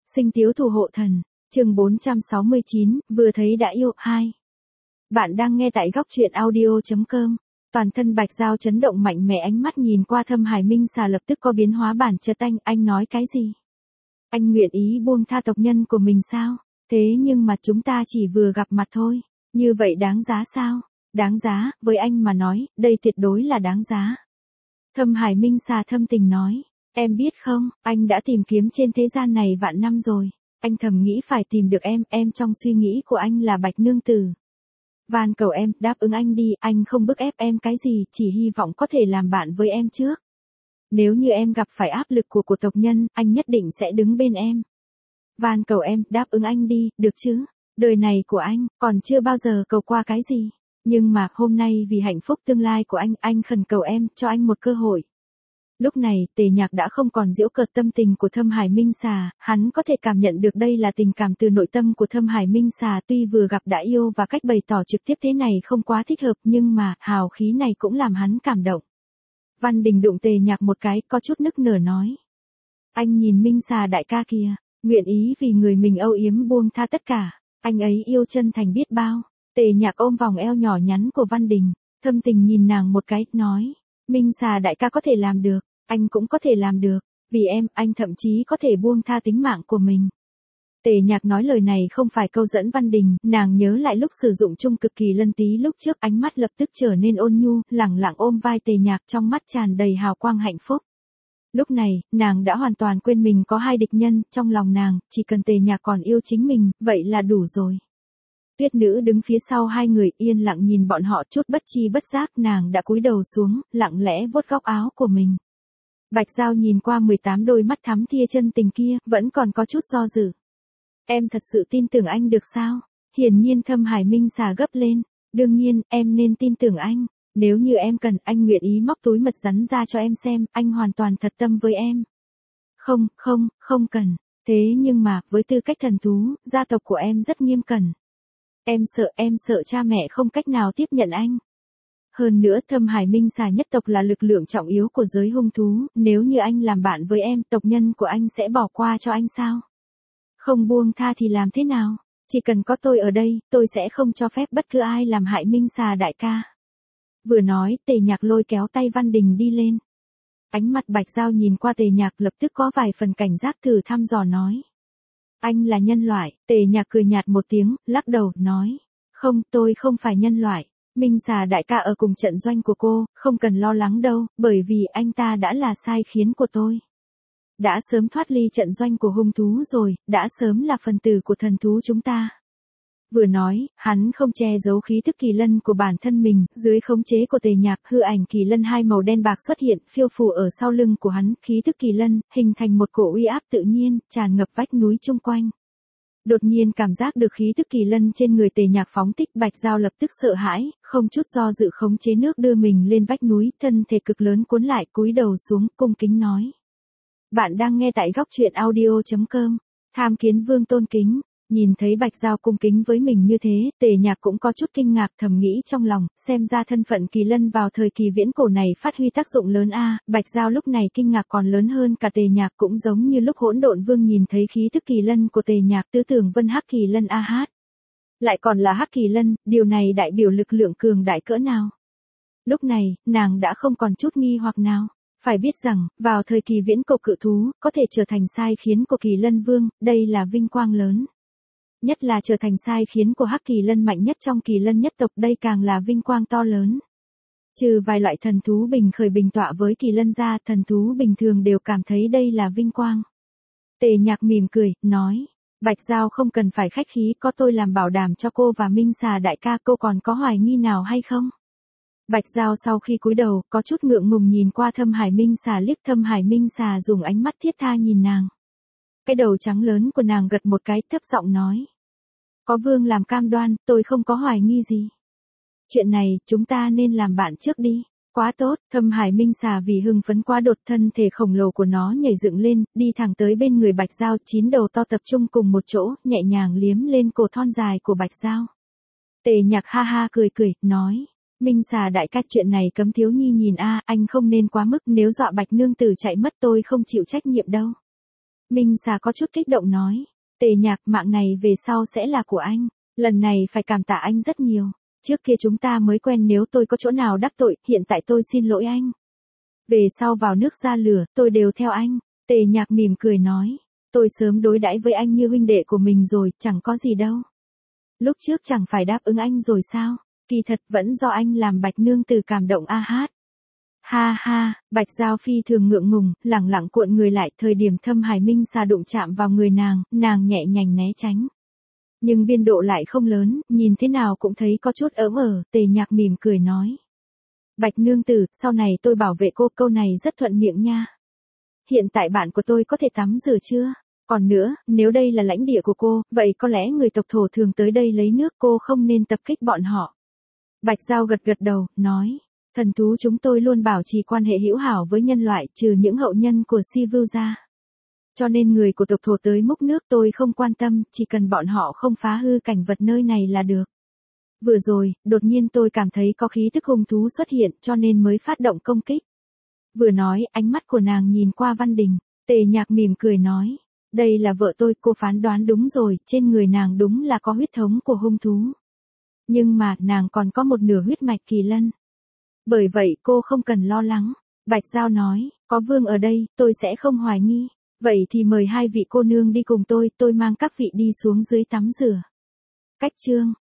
Sinh tiếu thủ hộ thần, chương 469, vừa thấy đã yêu, 2. Bạn đang nghe tại góc truyện audio.com. Toàn thân Bạch Giao chấn động mạnh mẽ, ánh mắt nhìn qua Thâm Hải Minh Xà lập tức có biến hóa bản chất. Anh nói cái gì? Anh nguyện ý buông tha tộc nhân của mình sao? Thế nhưng mà chúng ta chỉ vừa gặp mặt thôi, như vậy đáng giá sao? Đáng giá, với anh mà nói, đây tuyệt đối là đáng giá. Thâm Hải Minh Xà thâm tình nói, em biết không, anh đã tìm kiếm trên thế gian này vạn năm rồi. Anh thầm nghĩ phải tìm được em trong suy nghĩ của anh là Bạch Nương Tử. Van cầu em, đáp ứng anh đi, anh không bức ép em cái gì, chỉ hy vọng có thể làm bạn với em trước. Nếu như em gặp phải áp lực của tộc nhân, anh nhất định sẽ đứng bên em. Van cầu em, đáp ứng anh đi, được chứ? Đời này của anh, còn chưa bao giờ cầu qua cái gì. Nhưng mà, hôm nay vì hạnh phúc tương lai của anh khẩn cầu em, cho anh một cơ hội. Lúc này, Tề Nhạc đã không còn giễu cợt tâm tình của Thâm Hải Minh Xà, hắn có thể cảm nhận được đây là tình cảm từ nội tâm của Thâm Hải Minh Xà, tuy vừa gặp đã yêu và cách bày tỏ trực tiếp thế này không quá thích hợp, nhưng mà, hào khí này cũng làm hắn cảm động. Văn Đình đụng Tề Nhạc một cái, có chút nức nở nói. Anh nhìn Minh Xà đại ca kìa, nguyện ý vì người mình âu yếm buông tha tất cả, anh ấy yêu chân thành biết bao. Tề Nhạc ôm vòng eo nhỏ nhắn của Văn Đình, thâm tình nhìn nàng một cái, nói. Minh Xà đại ca có thể làm được, anh cũng có thể làm được, vì em, anh thậm chí có thể buông tha tính mạng của mình. Tề Nhạc nói lời này không phải câu dẫn Văn Đình, nàng nhớ lại lúc sử dụng chung cực kỳ lân tí lúc trước, ánh mắt lập tức trở nên ôn nhu, lẳng lặng ôm vai Tề Nhạc, trong mắt tràn đầy hào quang hạnh phúc. Lúc này, nàng đã hoàn toàn quên mình có hai địch nhân, trong lòng nàng, chỉ cần Tề Nhạc còn yêu chính mình, vậy là đủ rồi. Tuyết Nữ đứng phía sau hai người yên lặng nhìn bọn họ, chút bất chi bất giác nàng đã cúi đầu xuống, lặng lẽ vuốt góc áo của mình. Bạch Giao nhìn qua 18 đôi mắt thắm thia chân tình kia, vẫn còn có chút do dự. Em thật sự tin tưởng anh được sao? Hiển nhiên Thâm Hải Minh Xà gấp lên. Đương nhiên, em nên tin tưởng anh. Nếu như em cần, anh nguyện ý móc túi mật rắn ra cho em xem, anh hoàn toàn thật tâm với em. Không cần. Thế nhưng mà, với tư cách thần thú, gia tộc của em rất nghiêm cẩn. Em sợ cha mẹ không cách nào tiếp nhận anh. Hơn nữa Thâm Hải Minh Xà nhất tộc là lực lượng trọng yếu của giới hung thú, nếu như anh làm bạn với em, tộc nhân của anh sẽ bỏ qua cho anh sao? Không buông tha thì làm thế nào? Chỉ cần có tôi ở đây, tôi sẽ không cho phép bất cứ ai làm hại Minh Xà đại ca. Vừa nói, Tề Nhạc lôi kéo tay Văn Đình đi lên. Ánh mặt Bạch Giao nhìn qua Tề Nhạc lập tức có vài phần cảnh giác, thử thăm dò nói. Anh là nhân loại. Tề Nhạc cười nhạt một tiếng, lắc đầu, nói. Không, tôi không phải nhân loại. Minh Xà đại ca ở cùng trận doanh của cô, không cần lo lắng đâu, bởi vì anh ta đã là sai khiến của tôi. Đã sớm thoát ly trận doanh của hung thú rồi, đã sớm là phần tử của thần thú chúng ta. Vừa nói, hắn không che giấu khí thức kỳ lân của bản thân mình, dưới khống chế của Tề Nhạc, hư ảnh kỳ lân hai màu đen bạc xuất hiện, phiêu phù ở sau lưng của hắn, khí thức kỳ lân, hình thành một cổ uy áp tự nhiên, tràn ngập vách núi chung quanh. Đột nhiên cảm giác được khí thức kỳ lân trên người Tề Nhạc phóng thích, Bạch Giao lập tức sợ hãi, không chút do dự khống chế nước đưa mình lên vách núi, thân thể cực lớn cuốn lại, cúi đầu xuống, cung kính nói. Bạn đang nghe tại góc truyện audio.com. Tham Kiến Vương tôn kính. Nhìn thấy Bạch Giao cung kính với mình như thế, Tề Nhạc cũng có chút kinh ngạc, thầm nghĩ trong lòng, xem ra thân phận kỳ lân vào thời kỳ viễn cổ này phát huy tác dụng lớn a. Bạch Giao lúc này kinh ngạc còn lớn hơn cả Tề Nhạc, cũng giống như lúc Hỗn Độn Vương nhìn thấy khí thức kỳ lân của Tề Nhạc, tư tưởng Vân Hắc Kỳ Lân a hát. Lại còn là Hắc Kỳ Lân, điều này đại biểu lực lượng cường đại cỡ nào. Lúc này, nàng đã không còn chút nghi hoặc nào. Phải biết rằng, vào thời kỳ viễn cổ cự thú, có thể trở thành sai khiến của Kỳ Lân Vương, đây là vinh quang lớn. Nhất là trở thành sai khiến của Hắc Kỳ Lân mạnh nhất trong Kỳ Lân nhất tộc, đây càng là vinh quang to lớn. Trừ vài loại thần thú bình khởi bình tọa với Kỳ Lân ra, thần thú bình thường đều cảm thấy đây là vinh quang. Tề Nhạc mỉm cười, nói, Bạch Giao không cần phải khách khí, có tôi làm bảo đảm cho cô và Minh Xà đại ca, cô còn có hoài nghi nào hay không? Bạch Giao sau khi cúi đầu, có chút ngượng ngùng nhìn qua Thâm Hải Minh Xà liếc, Thâm Hải Minh Xà dùng ánh mắt thiết tha nhìn nàng. Cái đầu trắng lớn của nàng gật một cái, thấp giọng nói. Có Vương làm cam đoan, tôi không có hoài nghi gì. Chuyện này, chúng ta nên làm bạn trước đi. Quá tốt, Thâm Hải Minh Xà vì hưng phấn quá đột, thân thể khổng lồ của nó nhảy dựng lên, đi thẳng tới bên người Bạch Giao, 9 đầu to tập trung cùng một chỗ, nhẹ nhàng liếm lên cổ thon dài của Bạch Giao. Tề Nhạc ha ha cười, nói. Minh Xà đại ca, chuyện này cấm thiếu nhi nhìn a, anh không nên quá mức, nếu dọa Bạch Nương Tử chạy mất tôi không chịu trách nhiệm đâu. Minh xà có chút kích động nói. Tề Nhạc, mạng này về sau sẽ là của anh. Lần này phải cảm tạ anh rất nhiều. Trước kia chúng ta mới quen, nếu tôi có chỗ nào đắc tội, hiện tại tôi xin lỗi anh. Về sau vào nước ra lửa, tôi đều theo anh. Tề Nhạc mỉm cười nói. Tôi sớm đối đãi với anh như huynh đệ của mình rồi, chẳng có gì đâu. Lúc trước chẳng phải đáp ứng anh rồi sao? Kỳ thật vẫn do anh làm Bạch nương tử cảm động a hát. Ha ha, Bạch Giao phi thường ngượng ngùng, lẳng lặng cuộn người lại, thời điểm Thâm Hải Minh xà đụng chạm vào người nàng nhẹ nhàng né tránh. Nhưng biên độ lại không lớn, nhìn thế nào cũng thấy có chút ớm Tề Nhạc mỉm cười nói. Bạch nương tử, sau này tôi bảo vệ cô, câu này rất thuận miệng nha. Hiện tại bạn của tôi có thể tắm rửa chưa? Còn nữa, nếu đây là lãnh địa của cô, vậy có lẽ người tộc thổ thường tới đây lấy nước, cô không nên tập kích bọn họ. Bạch Giao gật gật đầu, nói. Thần thú chúng tôi luôn bảo trì quan hệ hữu hảo với nhân loại, trừ những hậu nhân của Si Vưu ra. Cho nên người của tộc thổ tới múc nước tôi không quan tâm, chỉ cần bọn họ không phá hư cảnh vật nơi này là được. Vừa rồi, đột nhiên tôi cảm thấy có khí tức hung thú xuất hiện, cho nên mới phát động công kích. Vừa nói, ánh mắt của nàng nhìn qua Văn Đình. Tề Nhạc mỉm cười nói. Đây là vợ tôi, cô phán đoán đúng rồi, trên người nàng đúng là có huyết thống của hung thú. Nhưng mà, nàng còn có một nửa huyết mạch kỳ lân. Bởi vậy cô không cần lo lắng. Bạch Giao nói, có vương ở đây, tôi sẽ không hoài nghi. Vậy thì mời hai vị cô nương đi cùng tôi mang các vị đi xuống dưới tắm rửa. Cách chương